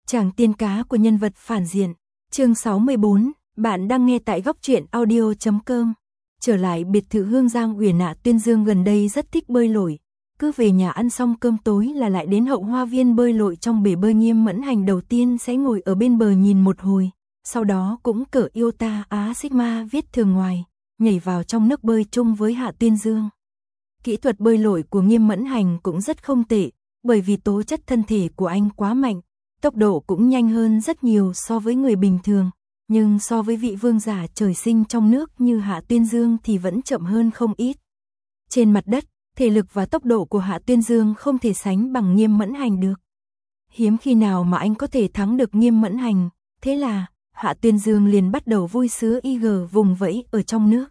Chàng tiên cá của nhân vật phản diện. Chương 64, bạn đang nghe tại góc truyện audio.com. Trở lại biệt thự Hương Giang Uyển Hạ Tuyên Dương gần đây rất thích bơi lội. Cứ về nhà ăn xong cơm tối là lại đến hậu hoa viên bơi lội trong bể bơi. Nghiêm Mẫn Hành đầu tiên sẽ ngồi ở bên bờ nhìn một hồi, sau đó cũng cởi Iota Á Sigma viết thường ngoài, nhảy vào trong nước bơi chung với Hạ Tuyên Dương. Kỹ thuật bơi lội của Nghiêm Mẫn Hành cũng rất không tệ, bởi vì tố chất thân thể của anh quá mạnh, tốc độ cũng nhanh hơn rất nhiều so với người bình thường, nhưng so với vị vương giả trời sinh trong nước như Hạ Tuyên Dương thì vẫn chậm hơn không ít. Trên mặt đất, thể lực và tốc độ của Hạ Tuyên Dương không thể sánh bằng Nghiêm Mẫn Hành được. Hiếm khi nào mà anh có thể thắng được Nghiêm Mẫn Hành, thế là Hạ Tuyên Dương liền bắt đầu vui sướng vùng vẫy ở trong nước.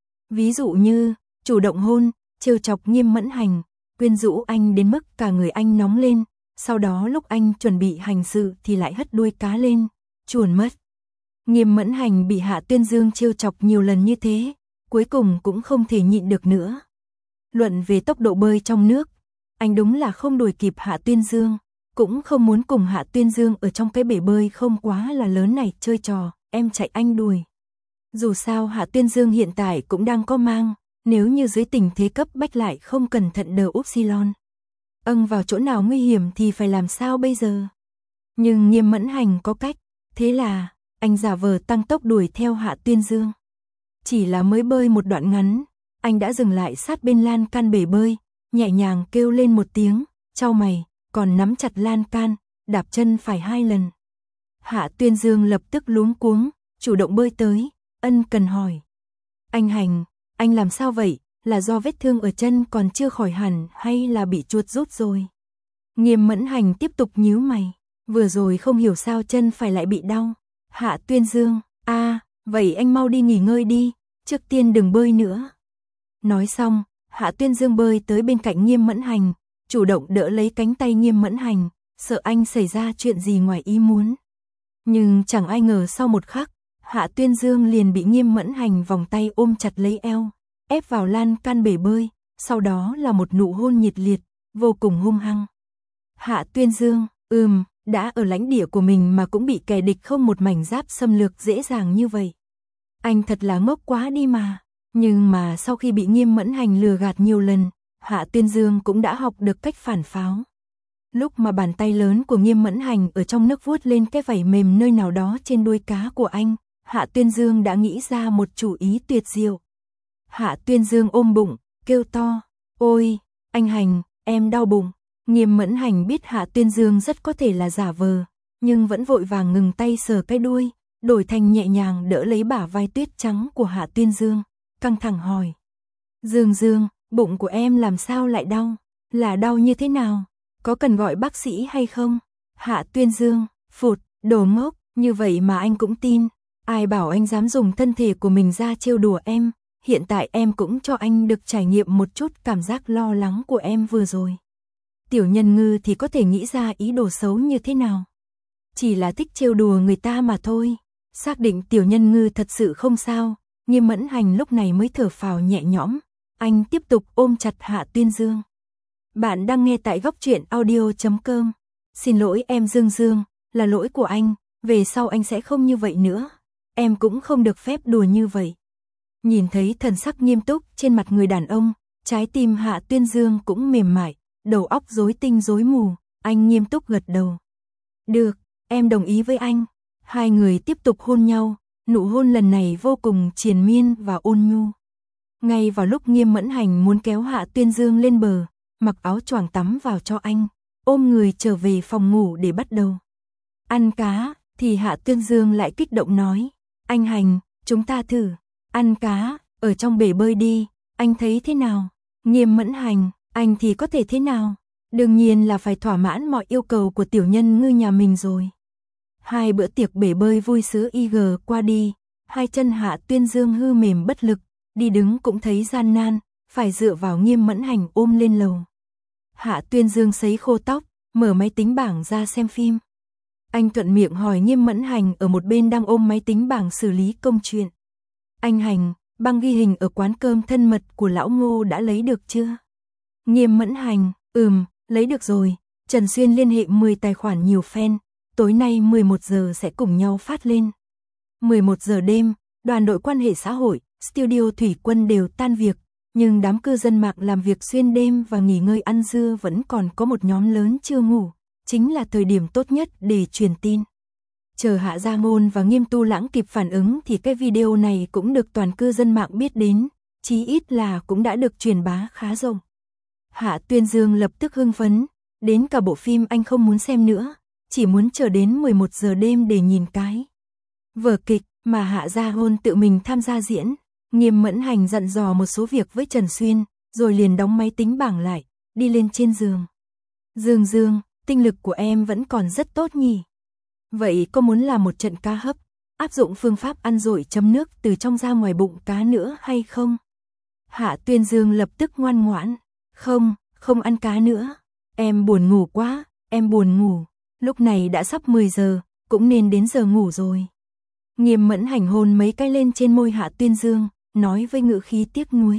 Ví dụ như, chủ động hôn, trêu chọc Nghiêm Mẫn Hành, quyến rũ anh đến mức cả người anh nóng lên, sau đó lúc anh chuẩn bị hành sự thì lại hất đuôi cá lên, chuồn mất. Nghiêm Mẫn Hành bị Hạ Tuyên Dương trêu chọc nhiều lần như thế, cuối cùng cũng không thể nhịn được nữa. Luận về tốc độ bơi trong nước, anh đúng là không đuổi kịp Hạ Tuyên Dương, cũng không muốn cùng Hạ Tuyên Dương ở trong cái bể bơi không quá là lớn này chơi trò, em chạy anh đuổi. Dù sao Hạ Tuyên Dương hiện tại cũng đang có mang, nếu như dưới tình thế cấp bách lại không cẩn thận đờ upsilon vào chỗ nào nguy hiểm thì phải làm sao bây giờ? Nhưng Nghiêm Mẫn Hành có cách, thế là anh giả vờ tăng tốc đuổi theo Hạ Tuyên Dương. Chỉ là mới bơi một đoạn ngắn, anh đã dừng lại sát bên lan can bể bơi, nhẹ nhàng kêu lên một tiếng, chau mày, còn nắm chặt lan can, đạp chân phải 2 lần. Hạ Tuyên Dương lập tức luống cuống, chủ động bơi tới, ân cần hỏi. Anh Hành, anh làm sao vậy? Là do vết thương ở chân còn chưa khỏi hẳn hay là bị chuột rút rồi? Nghiêm Mẫn Hành tiếp tục nhíu mày, vừa rồi không hiểu sao chân phải lại bị đau. Hạ Tuyên Dương, vậy anh mau đi nghỉ ngơi đi, trước tiên đừng bơi nữa. Nói xong, Hạ Tuyên Dương bơi tới bên cạnh Nghiêm Mẫn Hành, chủ động đỡ lấy cánh tay Nghiêm Mẫn Hành, sợ anh xảy ra chuyện gì ngoài ý muốn. Nhưng chẳng ai ngờ sau một khắc, Hạ Tuyên Dương liền bị Nghiêm Mẫn Hành vòng tay ôm chặt lấy eo, ép vào lan can bể bơi, sau đó là một nụ hôn nhiệt liệt, vô cùng hung hăng. Hạ Tuyên Dương, đã ở lãnh địa của mình mà cũng bị kẻ địch không một mảnh giáp xâm lược dễ dàng như vậy. Anh thật là ngốc quá đi mà. Nhưng mà sau khi bị Nghiêm Mẫn Hành lừa gạt nhiều lần, Hạ Tuyên Dương cũng đã học được cách phản pháo. Lúc mà bàn tay lớn của Nghiêm Mẫn Hành ở trong nước vuốt lên cái vảy mềm nơi nào đó trên đuôi cá của anh, Hạ Tuyên Dương đã nghĩ ra một chủ ý tuyệt diệu. Hạ Tuyên Dương ôm bụng, kêu to, ôi, anh Hành, em đau bụng. Nghiêm Mẫn Hành biết Hạ Tuyên Dương rất có thể là giả vờ, nhưng vẫn vội vàng ngừng tay sờ cái đuôi, đổi thành nhẹ nhàng đỡ lấy bả vai tuyết trắng của Hạ Tuyên Dương, căng thẳng hỏi. Dương, bụng của em làm sao lại đau? Là đau như thế nào? Có cần gọi bác sĩ hay không? Hạ Tuyên Dương, phụt, đồ ngốc, như vậy mà anh cũng tin. Ai bảo anh dám dùng thân thể của mình ra trêu đùa em, hiện tại em cũng cho anh được trải nghiệm một chút cảm giác lo lắng của em vừa rồi. Tiểu Nhân Ngư thì có thể nghĩ ra ý đồ xấu như thế nào? Chỉ là thích trêu đùa người ta mà thôi. Xác định Tiểu Nhân Ngư thật sự không sao, Nghiêm Mẫn Hành lúc này mới thở phào nhẹ nhõm. Anh tiếp tục ôm chặt Hạ Tuyên Dương. Bạn đang nghe tại góc truyện audio.com. Xin lỗi em Dương, là lỗi của anh, về sau anh sẽ không như vậy nữa. Em cũng không được phép đùa như vậy. Nhìn thấy thần sắc nghiêm túc trên mặt người đàn ông, trái tim Hạ Tuyên Dương cũng mềm mại, đầu óc rối tinh rối mù, anh nghiêm túc gật đầu. Được, em đồng ý với anh. Hai người tiếp tục hôn nhau, nụ hôn lần này vô cùng triền miên và ôn nhu. Ngay vào lúc Nghiêm Mẫn Hành muốn kéo Hạ Tuyên Dương lên bờ, mặc áo choàng tắm vào cho anh, ôm người trở về phòng ngủ để bắt đầu ăn cá, thì Hạ Tuyên Dương lại kích động nói, anh Hành, chúng ta thử ăn cá ở trong bể bơi đi, anh thấy thế nào? Nghiêm Mẫn Hành, anh thì có thể thế nào? Đương nhiên là phải thỏa mãn mọi yêu cầu của Tiểu Nhân Ngư nhà mình rồi. Hai bữa tiệc bể bơi vui sướng qua đi, hai chân Hạ Tuyên Dương hư mềm bất lực, đi đứng cũng thấy gian nan, phải dựa vào Nghiêm Mẫn Hành ôm lên lầu. Hạ Tuyên Dương sấy khô tóc, mở máy tính bảng ra xem phim. Anh thuận miệng hỏi Nghiêm Mẫn Hành ở một bên đang ôm máy tính bảng xử lý công chuyện. Anh Hành, băng ghi hình ở quán cơm thân mật của lão Ngô đã lấy được chưa? Nghiêm Mẫn Hành, lấy được rồi. Trần Xuyên liên hệ 10 tài khoản nhiều fan, tối nay 11 giờ sẽ cùng nhau phát lên. 11 giờ đêm, đoàn đội quan hệ xã hội, studio Thủy Quân đều tan việc, nhưng đám cư dân mạng làm việc xuyên đêm và nghỉ ngơi ăn dưa vẫn còn có một nhóm lớn chưa ngủ, chính là thời điểm tốt nhất để truyền tin. Chờ Hạ Gia Ngôn và Nghiêm Tu Lãng kịp phản ứng thì cái video này cũng được toàn cư dân mạng biết đến, chí ít là cũng đã được truyền bá khá rộng. Hạ Tuyên Dương lập tức hưng phấn, đến cả bộ phim anh không muốn xem nữa, chỉ muốn chờ đến 11 giờ đêm để nhìn cái vở kịch mà Hạ Gia Ngôn tự mình tham gia diễn. Nghiêm Mẫn Hành dặn dò một số việc với Trần Xuyên, rồi liền đóng máy tính bảng lại, đi lên trên giường. Dương Dương, tinh lực của em vẫn còn rất tốt nhỉ. Vậy có muốn làm một trận cá hấp, áp dụng phương pháp ăn dội chấm nước từ trong ra ngoài bụng cá nữa hay không? Hạ Tuyên Dương lập tức ngoan ngoãn. Không ăn cá nữa. Em buồn ngủ quá, em buồn ngủ. Lúc này đã sắp 10 giờ, cũng nên đến giờ ngủ rồi. Nghiêm Mẫn Hành hôn mấy cái lên trên môi Hạ Tuyên Dương, nói với ngữ khí tiếc nuối.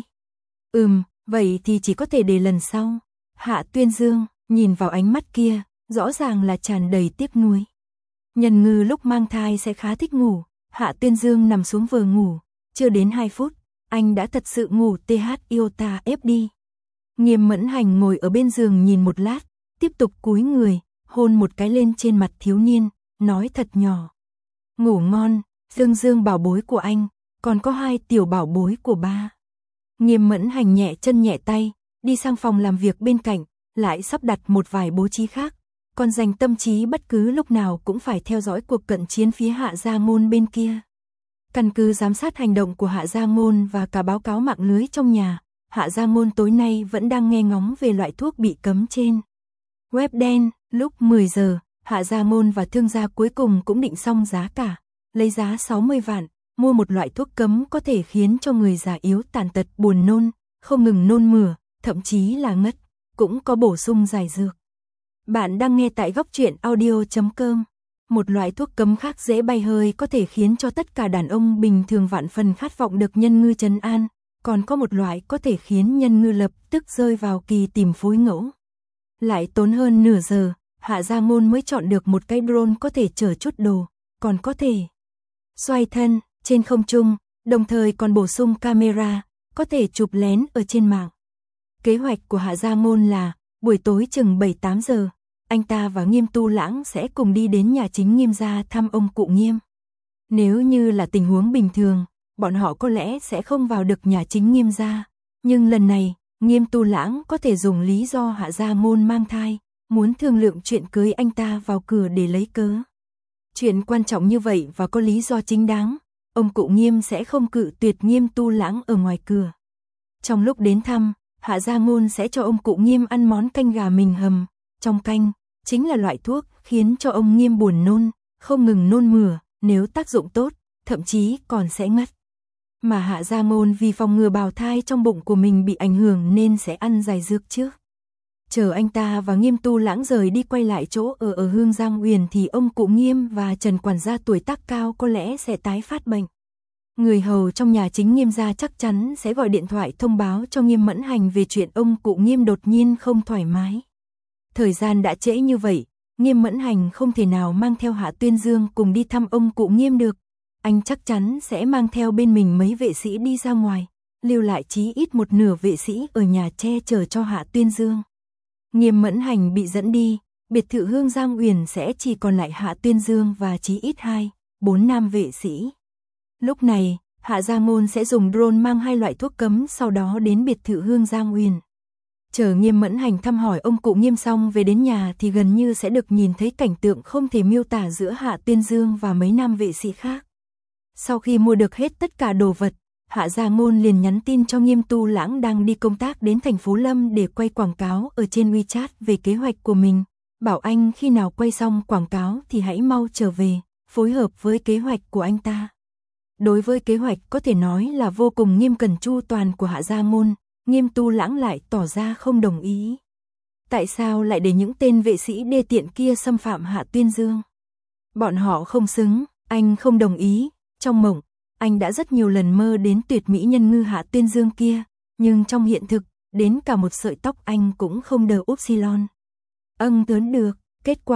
Vậy thì chỉ có thể để lần sau. Hạ Tuyên Dương, nhìn vào ánh mắt kia, rõ ràng là tràn đầy tiếc nuối. Nhân Ngư lúc mang thai sẽ khá thích ngủ, Hạ Tuyên Dương nằm xuống vừa ngủ, chưa đến 2 phút, anh đã thật sự ngủ iota ép đi. Nghiêm Mẫn Hành ngồi ở bên giường nhìn một lát, tiếp tục cúi người, hôn một cái lên trên mặt thiếu niên, nói thật nhỏ. Ngủ ngon, Dương Dương bảo bối của anh, còn có 2 tiểu bảo bối của ba. Nghiêm Mẫn Hành nhẹ chân nhẹ tay, đi sang phòng làm việc bên cạnh, lại sắp đặt một vài bố trí khác, còn dành tâm trí bất cứ lúc nào cũng phải theo dõi cuộc cận chiến phía Hạ Gia Ngôn bên kia. Căn cứ giám sát hành động của Hạ Gia Ngôn và cả báo cáo mạng lưới trong nhà, Hạ Gia Ngôn tối nay vẫn đang nghe ngóng về loại thuốc bị cấm trên web đen. Lúc 10 giờ, Hạ Gia Ngôn và thương gia cuối cùng cũng định xong giá cả, lấy giá 60 vạn, mua một loại thuốc cấm có thể khiến cho người già yếu tàn tật buồn nôn, không ngừng nôn mửa, thậm chí là ngất, cũng có bổ sung giải dược. Bạn đang nghe tại góc truyện audio.com. Một loại thuốc cấm khác dễ bay hơi có thể khiến cho tất cả đàn ông bình thường vạn phần khát vọng được Nhân Ngư trấn an, còn có một loại có thể khiến Nhân Ngư lập tức rơi vào kỳ tìm phối ngẫu. Lại tốn hơn nửa giờ, Hạ Gia Ngôn mới chọn được một cái drone có thể chở chút đồ, còn có thể xoay thân trên không trung, đồng thời còn bổ sung camera, có thể chụp lén ở trên mạng. Kế hoạch của Hạ Gia Ngôn là, buổi tối chừng 7-8 giờ, anh ta và Nghiêm Tu Lãng sẽ cùng đi đến nhà chính Nghiêm gia thăm ông cụ Nghiêm. Nếu như là tình huống bình thường, bọn họ có lẽ sẽ không vào được nhà chính Nghiêm gia, nhưng lần này, Nghiêm Tu Lãng có thể dùng lý do Hạ Gia Ngôn mang thai, muốn thương lượng chuyện cưới anh ta vào cửa để lấy cớ. Chuyện quan trọng như vậy và có lý do chính đáng, ông cụ Nghiêm sẽ không cự tuyệt Nghiêm Tu Lãng ở ngoài cửa. Trong lúc đến thăm, Hạ Gia Ngôn sẽ cho ông cụ Nghiêm ăn món canh gà mình hầm, trong canh chính là loại thuốc khiến cho ông Nghiêm buồn nôn, không ngừng nôn mửa, nếu tác dụng tốt, thậm chí còn sẽ ngất. Mà Hạ Gia Ngôn vì phòng ngừa bào thai trong bụng của mình bị ảnh hưởng nên sẽ ăn giải dược trước. Chờ anh ta và Nghiêm Tu Lãng rời đi quay lại chỗ ở Hương Giang Uyển thì ông cụ Nghiêm và Trần quản gia tuổi tác cao có lẽ sẽ tái phát bệnh. Người hầu trong nhà chính Nghiêm gia chắc chắn sẽ gọi điện thoại thông báo cho Nghiêm Mẫn Hành về chuyện ông cụ Nghiêm đột nhiên không thoải mái. Thời gian đã trễ như vậy, Nghiêm Mẫn Hành không thể nào mang theo Hạ Tuyên Dương cùng đi thăm ông cụ Nghiêm được. Anh chắc chắn sẽ mang theo bên mình mấy vệ sĩ đi ra ngoài, lưu lại chí ít một nửa vệ sĩ ở nhà che chở cho Hạ Tuyên Dương. Nghiêm Mẫn Hành bị dẫn đi, biệt thự Hương Giang Uyển sẽ chỉ còn lại Hạ Tuyên Dương và chí ít 2-4 nam vệ sĩ. Lúc này, Hạ Gia Ngôn sẽ dùng drone mang 2 loại thuốc cấm sau đó đến biệt thự Hương Giang Uyển. Chờ Nghiêm Mẫn Hành thăm hỏi ông cụ Nghiêm xong về đến nhà thì gần như sẽ được nhìn thấy cảnh tượng không thể miêu tả giữa Hạ Tuyên Dương và mấy nam vệ sĩ khác. Sau khi mua được hết tất cả đồ vật, Hạ Gia Ngôn liền nhắn tin cho Nghiêm Tu Lãng đang đi công tác đến thành phố Lâm để quay quảng cáo ở trên WeChat về kế hoạch của mình, bảo anh khi nào quay xong quảng cáo thì hãy mau trở về, phối hợp với kế hoạch của anh ta. Đối với kế hoạch có thể nói là vô cùng nghiêm cẩn chu toàn của Hạ Gia Ngôn, Nghiêm Tu Lãng lại tỏ ra không đồng ý. Tại sao lại để những tên vệ sĩ đê tiện kia xâm phạm Hạ Tuyên Dương? Bọn họ không xứng, anh không đồng ý. Trong mộng, anh đã rất nhiều lần mơ đến tuyệt mỹ nhân ngư Hạ Tuyên Dương kia, nhưng trong hiện thực, đến cả một sợi tóc anh cũng không đờ upsilon. Được, kết quả,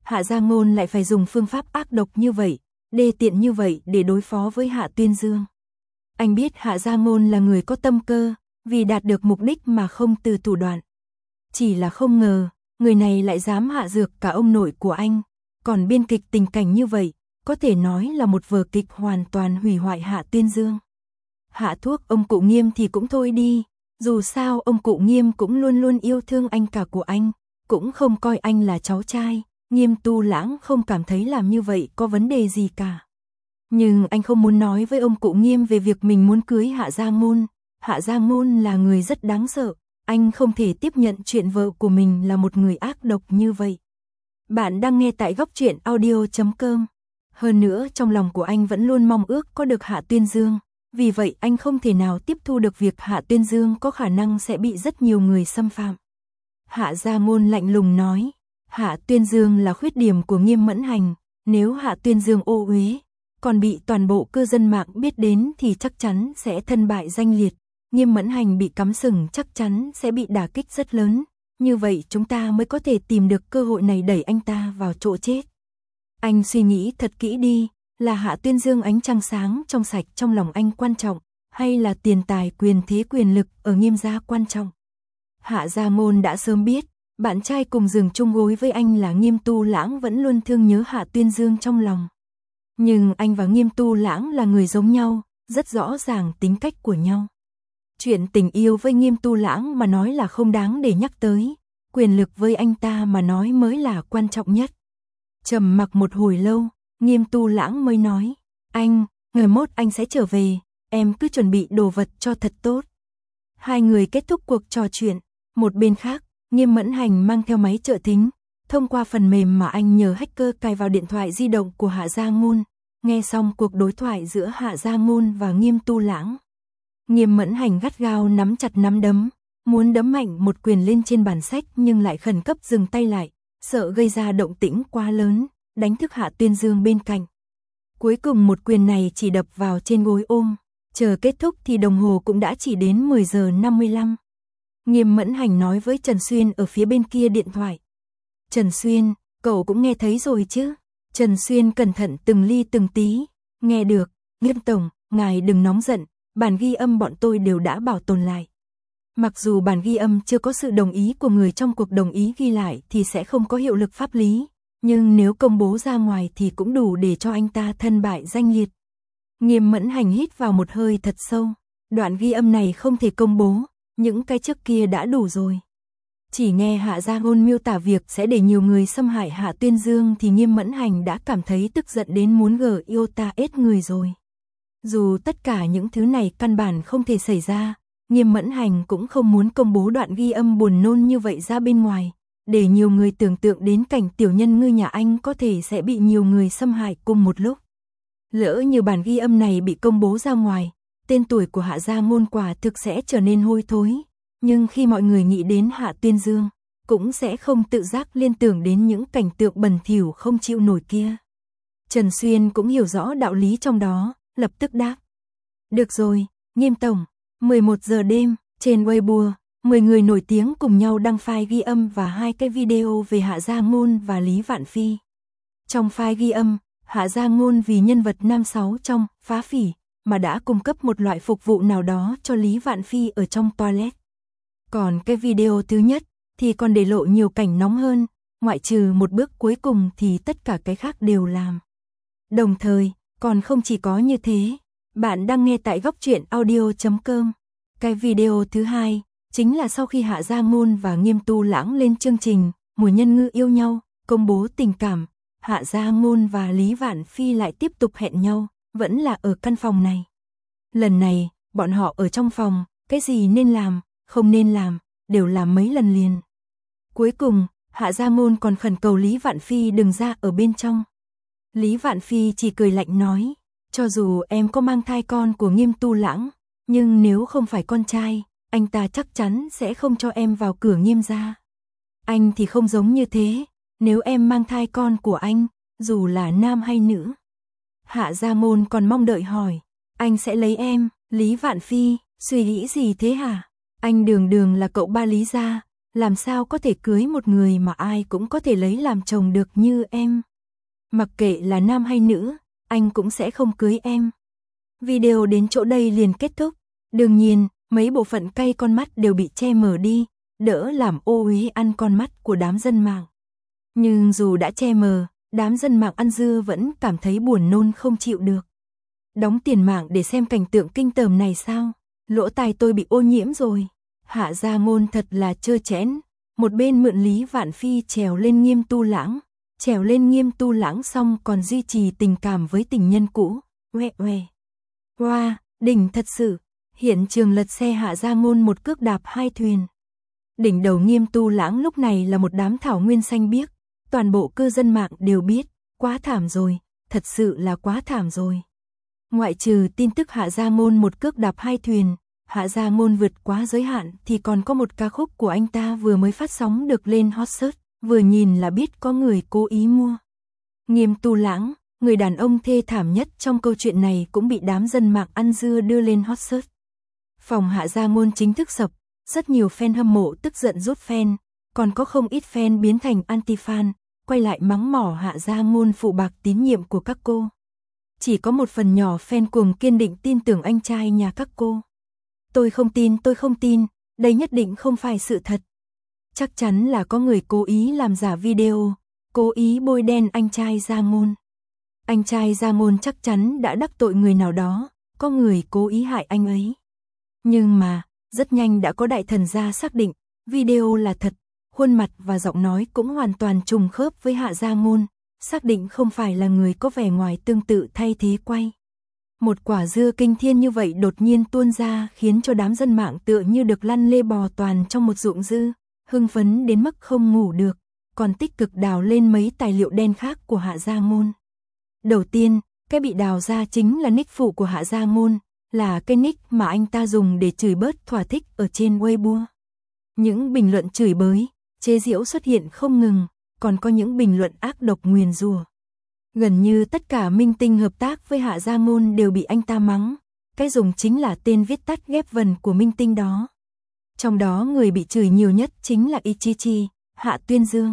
Hạ Gia Ngôn lại phải dùng phương pháp ác độc như vậy, đê tiện như vậy để đối phó với Hạ Tuyên Dương. Anh biết Hạ Gia Ngôn là người có tâm cơ, vì đạt được mục đích mà không từ thủ đoạn. Chỉ là không ngờ, người này lại dám hạ dược cả ông nội của anh, còn biên kịch tình cảnh như vậy, có thể nói là một vở kịch hoàn toàn hủy hoại Hạ Tuyên Dương. Hạ thuốc ông cụ Nghiêm thì cũng thôi đi, dù sao ông cụ Nghiêm cũng luôn luôn yêu thương anh cả của anh, cũng không coi anh là cháu trai, Nghiêm Tu Lãng không cảm thấy làm như vậy có vấn đề gì cả. Nhưng anh không muốn nói với ông cụ Nghiêm về việc mình muốn cưới Hạ Gia Ngôn. Hạ Gia Ngôn là người rất đáng sợ, anh không thể tiếp nhận chuyện vợ của mình là một người ác độc như vậy. Bạn đang nghe tại góc truyện audio.com. Hơn nữa trong lòng của anh vẫn luôn mong ước có được Hạ Tuyên Dương, vì vậy anh không thể nào tiếp thu được việc Hạ Tuyên Dương có khả năng sẽ bị rất nhiều người xâm phạm. Hạ Gia Ngôn lạnh lùng nói, Hạ Tuyên Dương là khuyết điểm của Nghiêm Mẫn Hành, nếu Hạ Tuyên Dương ô uế, còn bị toàn bộ cư dân mạng biết đến thì chắc chắn sẽ thân bại danh liệt. Nghiêm Mẫn Hành bị cắm sừng chắc chắn sẽ bị đả kích rất lớn, như vậy chúng ta mới có thể tìm được cơ hội này đẩy anh ta vào chỗ chết. Anh suy nghĩ thật kỹ đi, là Hạ Tuyên Dương ánh trăng sáng trong sạch trong lòng anh quan trọng, hay là tiền tài quyền thế quyền lực ở Nghiêm gia quan trọng? Hạ Gia Ngôn đã sớm biết, bạn trai cùng giường chung gối với anh là Nghiêm Tu Lãng vẫn luôn thương nhớ Hạ Tuyên Dương trong lòng. Nhưng anh và Nghiêm Tu Lãng là người giống nhau, rất rõ ràng tính cách của nhau. Chuyện tình yêu với Nghiêm Tu Lãng mà nói là không đáng để nhắc tới, quyền lực với anh ta mà nói mới là quan trọng nhất. Trầm mặc một hồi lâu, Nghiêm Tu Lãng mới nói, anh, ngày mốt anh sẽ trở về, em cứ chuẩn bị đồ vật cho thật tốt. Hai người kết thúc cuộc trò chuyện, một bên khác, Nghiêm Mẫn Hành mang theo máy trợ thính, thông qua phần mềm mà anh nhờ hacker cài vào điện thoại di động của Hạ Gia Ngôn, nghe xong cuộc đối thoại giữa Hạ Gia Ngôn và Nghiêm Tu Lãng. Nghiêm Mẫn Hành gắt gao nắm chặt nắm đấm, muốn đấm mạnh một quyền lên trên bàn sách nhưng lại khẩn cấp dừng tay lại, sợ gây ra động tĩnh quá lớn, đánh thức Hạ Tuyên Dương bên cạnh. Cuối cùng một quyền này chỉ đập vào trên gối ôm, chờ kết thúc thì đồng hồ cũng đã chỉ đến 10 giờ 55. Nghiêm Mẫn Hành nói với Trần Xuyên ở phía bên kia điện thoại. Trần Xuyên, cậu cũng nghe thấy rồi chứ? Trần Xuyên cẩn thận từng ly từng tí. Nghe được, Nghiêm Tổng, ngài đừng nóng giận, bản ghi âm bọn tôi đều đã bảo tồn lại. Mặc dù bản ghi âm chưa có sự đồng ý của người trong cuộc đồng ý ghi lại thì sẽ không có hiệu lực pháp lý, nhưng nếu công bố ra ngoài thì cũng đủ để cho anh ta thân bại danh liệt. Nghiêm Mẫn Hành hít vào một hơi thật sâu, đoạn ghi âm này không thể công bố, những cái trước kia đã đủ rồi. Chỉ nghe Hạ Gia Ngôn miêu tả việc sẽ để nhiều người xâm hại Hạ Tuyên Dương thì Nghiêm Mẫn Hành đã cảm thấy tức giận đến muốn gờ yêu ta ết người rồi. Dù tất cả những thứ này căn bản không thể xảy ra, Nghiêm Mẫn Hành cũng không muốn công bố đoạn ghi âm buồn nôn như vậy ra bên ngoài, để nhiều người tưởng tượng đến cảnh tiểu nhân ngư nhà anh có thể sẽ bị nhiều người xâm hại cùng một lúc. Lỡ như bản ghi âm này bị công bố ra ngoài, tên tuổi của Hạ Gia Ngôn quả thực sẽ trở nên hôi thối, nhưng khi mọi người nghĩ đến Hạ Tuyên Dương, cũng sẽ không tự giác liên tưởng đến những cảnh tượng bẩn thỉu không chịu nổi kia. Trần Xuyên cũng hiểu rõ đạo lý trong đó, lập tức đáp. Được rồi, Nghiêm Tổng, 11 giờ đêm, trên Weibo, 10 người nổi tiếng cùng nhau đăng file ghi âm và 2 cái video về Hạ Gia Ngôn và Lý Vạn Phi. Trong file ghi âm, Hạ Gia Ngôn vì nhân vật nam 6 trong Phá Phỉ mà đã cung cấp một loại phục vụ nào đó cho Lý Vạn Phi ở trong toilet. Còn cái video thứ nhất thì còn để lộ nhiều cảnh nóng hơn, ngoại trừ một bước cuối cùng thì tất cả cái khác đều làm. Đồng thời, còn không chỉ có như thế, bạn đang nghe tại góc truyện audio.com. Cái video thứ hai chính là sau khi Hạ Gia Ngôn và Nghiêm Tu Lãng lên chương trình Mùa Nhân Ngư yêu nhau, công bố tình cảm, Hạ Gia Ngôn và Lý Vạn Phi lại tiếp tục hẹn nhau, vẫn là ở căn phòng này. Lần này, bọn họ ở trong phòng, cái gì nên làm, không nên làm, đều làm mấy lần liền. Cuối cùng, Hạ Gia Ngôn còn khẩn cầu Lý Vạn Phi đừng ra ở bên trong. Lý Vạn Phi chỉ cười lạnh nói, cho dù em có mang thai con của Nghiêm Tu Lãng, nhưng nếu không phải con trai, anh ta chắc chắn sẽ không cho em vào cửa Nghiêm gia. Anh thì không giống như thế, nếu em mang thai con của anh, dù là nam hay nữ. Hạ Gia Ngôn còn mong đợi hỏi, anh sẽ lấy em? Lý Vạn Phi, suy nghĩ gì thế hả? Anh đường đường là cậu ba Lý gia, làm sao có thể cưới một người mà ai cũng có thể lấy làm chồng được như em. Mặc kệ là nam hay nữ, anh cũng sẽ không cưới em. Video đến chỗ đây liền kết thúc. Đương nhiên, mấy bộ phận cay con mắt đều bị che mờ đi, đỡ làm ô uế ăn con mắt của đám dân mạng. Nhưng dù đã che mờ, đám dân mạng ăn dưa vẫn cảm thấy buồn nôn không chịu được. Đóng tiền mạng để xem cảnh tượng kinh tởm này sao? Lỗ tai tôi bị ô nhiễm rồi. Hạ Gia Ngôn thật là trơ trẽn. Một bên mượn Lý Vạn Phi trèo lên Nghiêm Tu Lãng. Trèo lên Nghiêm Tu Lãng xong còn duy trì tình cảm với tình nhân cũ. Uẹ uẹ. Wow, đỉnh thật sự. Hiện trường lật xe Hạ Gia Ngôn một cước đạp hai thuyền. Đỉnh đầu Nghiêm Tu Lãng lúc này là một đám thảo nguyên xanh biếc. Toàn bộ cư dân mạng đều biết. Quá thảm rồi. Thật sự là quá thảm rồi. Ngoại trừ tin tức Hạ Gia Ngôn một cước đạp hai thuyền, Hạ Gia Ngôn vượt quá giới hạn thì còn có một ca khúc của anh ta vừa mới phát sóng được lên hot search, vừa nhìn là biết có người cố ý mua. Nghiêm Tu Lãng, người đàn ông thê thảm nhất trong câu chuyện này cũng bị đám dân mạng ăn dưa đưa lên hot search. Phòng Hạ Gia Ngôn chính thức sập, rất nhiều fan hâm mộ tức giận rút fan, còn có không ít fan biến thành anti-fan, quay lại mắng mỏ Hạ Gia Ngôn phụ bạc tín nhiệm của các cô. Chỉ có một phần nhỏ fan cuồng kiên định tin tưởng anh trai nhà các cô. Tôi không tin, đây nhất định không phải sự thật. Chắc chắn là có người cố ý làm giả video, cố ý bôi đen anh trai Gia Ngôn. Anh trai Gia Ngôn chắc chắn đã đắc tội người nào đó, có người cố ý hại anh ấy. Nhưng mà, rất nhanh đã có đại thần gia xác định, video là thật, khuôn mặt và giọng nói cũng hoàn toàn trùng khớp với Hạ Gia Ngôn. Xác định không phải là người có vẻ ngoài tương tự thay thế quay. Một quả dưa kinh thiên như vậy đột nhiên tuôn ra khiến cho đám dân mạng tựa như được lăn lê bò toàn trong một ruộng dư, hưng phấn đến mức không ngủ được, còn tích cực đào lên mấy tài liệu đen khác của Hạ Gia Ngôn. Đầu tiên, cái bị đào ra chính là nick phụ của Hạ Gia Ngôn, là cái nick mà anh ta dùng để chửi bớt thỏa thích ở trên Weibo. Những bình luận chửi bới, chế giễu xuất hiện không ngừng. Còn có những bình luận ác độc nguyền rủa. Gần như tất cả minh tinh hợp tác với Hạ Gia Ngôn đều bị anh ta mắng, cái dùng chính là tên viết tắt ghép vần của minh tinh đó. Trong đó người bị chửi nhiều nhất chính là Ichichi, Hạ Tuyên Dương.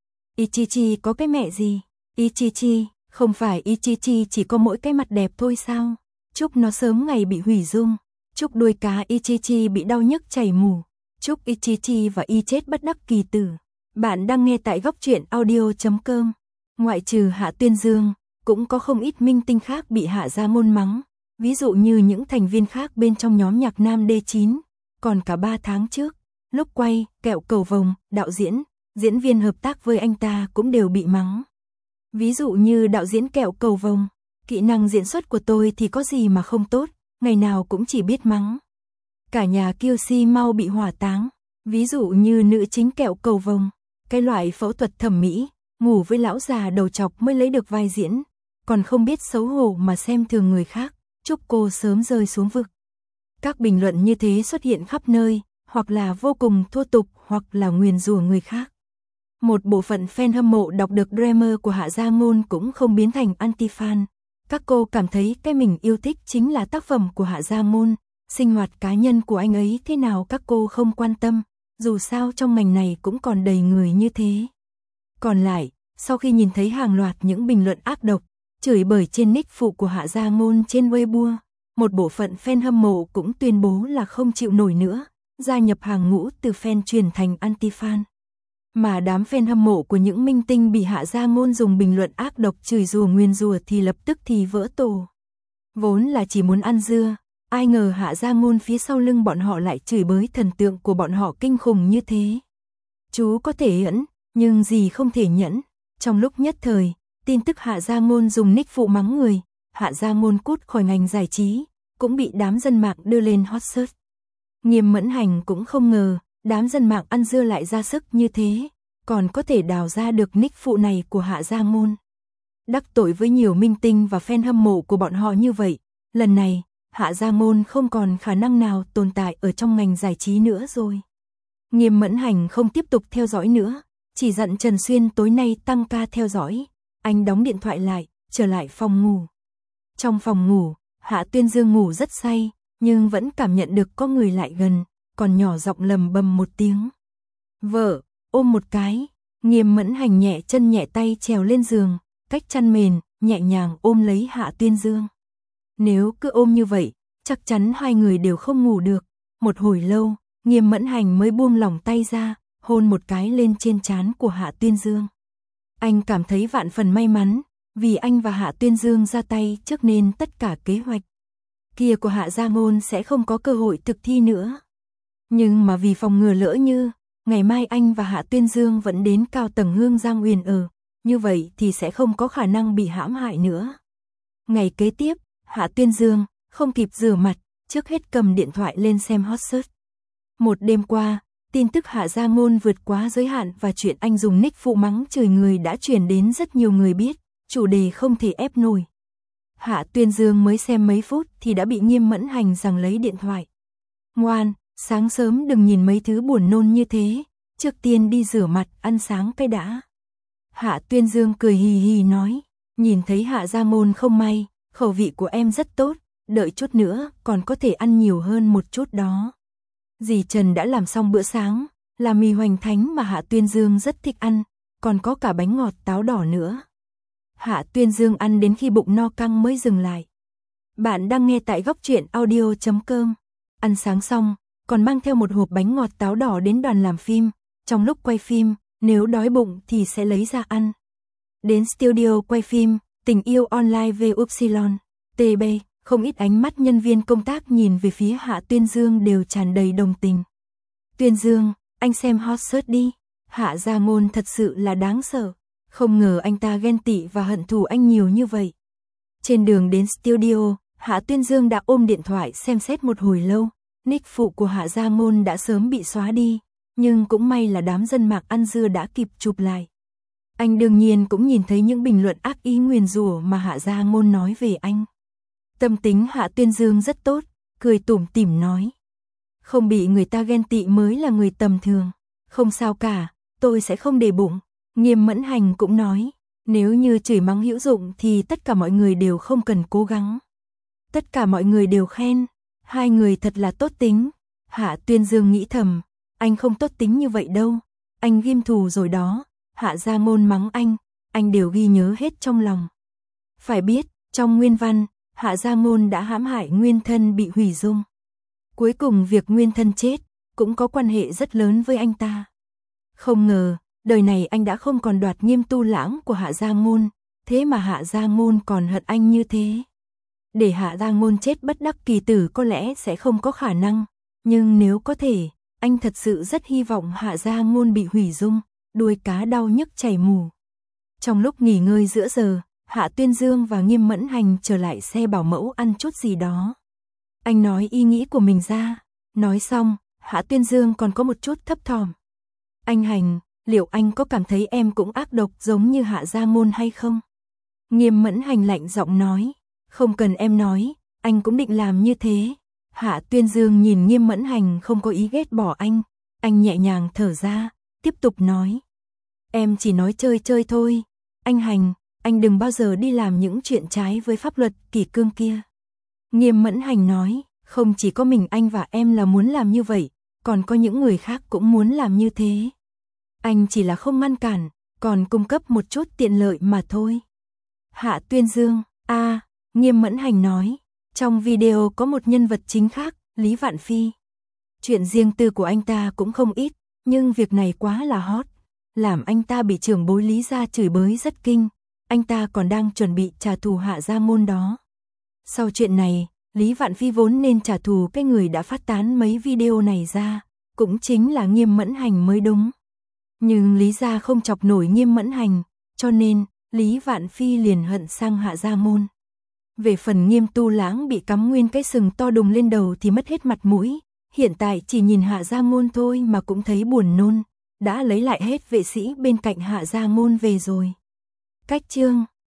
Ichichi có cái mẹ gì? Ichichi, không phải Ichichi chỉ có mỗi cái mặt đẹp thôi sao? Chúc nó sớm ngày bị hủy dung, chúc đuôi cá Ichichi bị đau nhức chảy mù, chúc Ichichi và Y chết bất đắc kỳ tử. Bạn đang nghe tại góc truyện audio.com. Ngoại trừ Hạ Tuyên Dương, cũng có không ít minh tinh khác bị Hạ Gia Ngôn mắng, ví dụ như những thành viên khác bên trong nhóm nhạc nam D9, còn cả 3 tháng trước, lúc quay Kẹo Cầu Vồng, đạo diễn, diễn viên hợp tác với anh ta cũng đều bị mắng. Ví dụ như đạo diễn Kẹo Cầu Vồng, kỹ năng diễn xuất của tôi thì có gì mà không tốt, ngày nào cũng chỉ biết mắng. Cả nhà QC mau bị hỏa táng, ví dụ như nữ chính Kẹo Cầu Vồng. Cái loại phẫu thuật thẩm mỹ, ngủ với lão già đầu chọc mới lấy được vai diễn, còn không biết xấu hổ mà xem thường người khác, chúc cô sớm rơi xuống vực. Các bình luận như thế xuất hiện khắp nơi, hoặc là vô cùng thô tục hoặc là nguyền rủa người khác. Một bộ phận fan hâm mộ đọc được drama của Hạ Gia Ngôn cũng không biến thành anti-fan. Các cô cảm thấy cái mình yêu thích chính là tác phẩm của Hạ Gia Ngôn, sinh hoạt cá nhân của anh ấy thế nào các cô không quan tâm. Dù sao trong ngành này cũng còn đầy người như thế. Còn lại, sau khi nhìn thấy hàng loạt những bình luận ác độc, chửi bới trên nick phụ của Hạ Gia Ngôn trên Weibo, một bộ phận fan hâm mộ cũng tuyên bố là không chịu nổi nữa, gia nhập hàng ngũ từ fan chuyển thành anti-fan. Mà đám fan hâm mộ của những minh tinh bị Hạ Gia Ngôn dùng bình luận ác độc chửi rủa nguyền rủa thì lập tức thì vỡ tổ. Vốn là chỉ muốn ăn dưa, ai ngờ Hạ Gia Ngôn phía sau lưng bọn họ lại chửi bới thần tượng của bọn họ kinh khủng như thế. Chú có thể nhẫn, nhưng gì không thể nhẫn. Trong lúc nhất thời, tin tức Hạ Gia Ngôn dùng nick phụ mắng người, Hạ Gia Ngôn cút khỏi ngành giải trí, cũng bị đám dân mạng đưa lên hot search. Nghiêm Mẫn Hành cũng không ngờ, đám dân mạng ăn dưa lại ra sức như thế, còn có thể đào ra được nick phụ này của Hạ Gia Ngôn. Đắc tội với nhiều minh tinh và fan hâm mộ của bọn họ như vậy, lần này, Hạ Gia Ngôn không còn khả năng nào tồn tại ở trong ngành giải trí nữa rồi. Nghiêm Mẫn Hành không tiếp tục theo dõi nữa, chỉ dặn Trần Xuyên tối nay tăng ca theo dõi. Anh đóng điện thoại lại, trở lại phòng ngủ. Trong phòng ngủ, Hạ Tuyên Dương ngủ rất say, nhưng vẫn cảm nhận được có người lại gần, còn nhỏ giọng lầm bầm một tiếng. Vợ, ôm một cái, Nghiêm Mẫn Hành nhẹ chân nhẹ tay trèo lên giường, cách chăn mền, nhẹ nhàng ôm lấy Hạ Tuyên Dương. Nếu cứ ôm như vậy, chắc chắn hai người đều không ngủ được. Một hồi lâu, Nghiêm Mẫn Hành mới buông lỏng tay ra, hôn một cái lên trên trán của Hạ Tuyên Dương. Anh cảm thấy vạn phần may mắn, vì anh và Hạ Tuyên Dương ra tay trước nên tất cả kế hoạch kia của Hạ Gia Ngôn sẽ không có cơ hội thực thi nữa. Nhưng mà vì phòng ngừa lỡ như ngày mai anh và Hạ Tuyên Dương vẫn đến cao tầng Hương Giang Uyển ở, như vậy thì sẽ không có khả năng bị hãm hại nữa. Ngày kế tiếp, Hạ Tuyên Dương không kịp rửa mặt, trước hết cầm điện thoại lên xem hot search. Một đêm qua, tin tức Hạ Gia Ngôn vượt quá giới hạn và chuyện anh dùng nick phụ mắng chửi người đã truyền đến rất nhiều người biết, chủ đề không thể ép nổi. Hạ Tuyên Dương mới xem mấy phút thì đã bị Nghiêm Mẫn Hành giằng lấy điện thoại. Ngoan, sáng sớm đừng nhìn mấy thứ buồn nôn như thế, trước tiên đi rửa mặt, ăn sáng cái đã. Hạ Tuyên Dương cười hì hì nói, nhìn thấy Hạ Gia Ngôn không may, khẩu vị của em rất tốt, đợi chút nữa còn có thể ăn nhiều hơn một chút đó. Dì Trần đã làm xong bữa sáng, là mì hoành thánh mà Hạ Tuyên Dương rất thích ăn, còn có cả bánh ngọt táo đỏ nữa. Hạ Tuyên Dương ăn đến khi bụng no căng mới dừng lại. Bạn đang nghe tại góc truyện audio.com. Ăn sáng xong, còn mang theo một hộp bánh ngọt táo đỏ đến đoàn làm phim. Trong lúc quay phim, nếu đói bụng thì sẽ lấy ra ăn. Đến studio quay phim, Tình yêu online VY, TB, không ít ánh mắt nhân viên công tác nhìn về phía Hạ Tuyên Dương đều tràn đầy đồng tình. Tuyên Dương, anh xem hot search đi. Hạ Gia Ngôn thật sự là đáng sợ. Không ngờ anh ta ghen tị và hận thù anh nhiều như vậy. Trên đường đến studio, Hạ Tuyên Dương đã ôm điện thoại xem xét một hồi lâu. Nick phụ của Hạ Gia Ngôn đã sớm bị xóa đi, nhưng cũng may là đám dân mạng ăn dưa đã kịp chụp lại. Anh đương nhiên cũng nhìn thấy những bình luận ác ý nguyền rủa mà Hạ Gia Ngôn nói về anh. Tâm tính Hạ Tuyên Dương rất tốt, cười tủm tỉm nói. Không bị người ta ghen tị mới là người tầm thường. Không sao cả, tôi sẽ không để bụng. Nghiêm Mẫn Hành cũng nói, nếu như chửi mắng hữu dụng thì tất cả mọi người đều không cần cố gắng. Tất cả mọi người đều khen, hai người thật là tốt tính. Hạ Tuyên Dương nghĩ thầm, anh không tốt tính như vậy đâu. Anh ghim thù rồi đó, Hạ Gia Ngôn mắng anh đều ghi nhớ hết trong lòng. Phải biết, trong nguyên văn, Hạ Gia Ngôn đã hãm hại nguyên thân bị hủy dung. Cuối cùng việc nguyên thân chết, cũng có quan hệ rất lớn với anh ta. Không ngờ, đời này anh đã không còn đoạt Nghiêm Tu Lãng của Hạ Gia Ngôn, thế mà Hạ Gia Ngôn còn hận anh như thế. Để Hạ Gia Ngôn chết bất đắc kỳ tử có lẽ sẽ không có khả năng, nhưng nếu có thể, anh thật sự rất hy vọng Hạ Gia Ngôn bị hủy dung, đuôi cá đau nhức chảy mù. Trong lúc nghỉ ngơi giữa giờ, Hạ Tuyên Dương và Nghiêm Mẫn Hành trở lại xe bảo mẫu ăn chút gì đó. Anh nói ý nghĩ của mình ra, nói xong, Hạ Tuyên Dương còn có một chút thấp thỏm. Anh Hành, liệu anh có cảm thấy em cũng ác độc giống như Hạ Gia Ngôn hay không? Nghiêm Mẫn Hành lạnh giọng nói, không cần em nói, anh cũng định làm như thế. Hạ Tuyên Dương nhìn Nghiêm Mẫn Hành không có ý ghét bỏ anh nhẹ nhàng thở ra, tiếp tục nói. Em chỉ nói chơi chơi thôi, anh Hành, anh đừng bao giờ đi làm những chuyện trái với pháp luật kỷ cương kia. Nghiêm Mẫn Hành nói, không chỉ có mình anh và em là muốn làm như vậy, còn có những người khác cũng muốn làm như thế. Anh chỉ là không ngăn cản, còn cung cấp một chút tiện lợi mà thôi. Hạ Tuyên Dương, Nghiêm Mẫn Hành nói, trong video có một nhân vật chính khác, Lý Vạn Phi. Chuyện riêng tư của anh ta cũng không ít, nhưng việc này quá là hot, làm anh ta bị trưởng bối Lý gia chửi bới rất kinh. Anh ta còn đang chuẩn bị trả thù Hạ Gia Ngôn đó. Sau chuyện này, Lý Vạn Phi vốn nên trả thù cái người đã phát tán mấy video này ra, cũng chính là Nghiêm Mẫn Hành mới đúng. Nhưng Lý gia không chọc nổi Nghiêm Mẫn Hành, cho nên Lý Vạn Phi liền hận sang Hạ Gia Ngôn. Về phần Nghiêm Tu Lãng bị cắm nguyên cái sừng to đùng lên đầu thì mất hết mặt mũi, hiện tại chỉ nhìn Hạ Gia Ngôn thôi mà cũng thấy buồn nôn, đã lấy lại hết vệ sĩ bên cạnh Hạ Gia Ngôn về rồi. Cách chương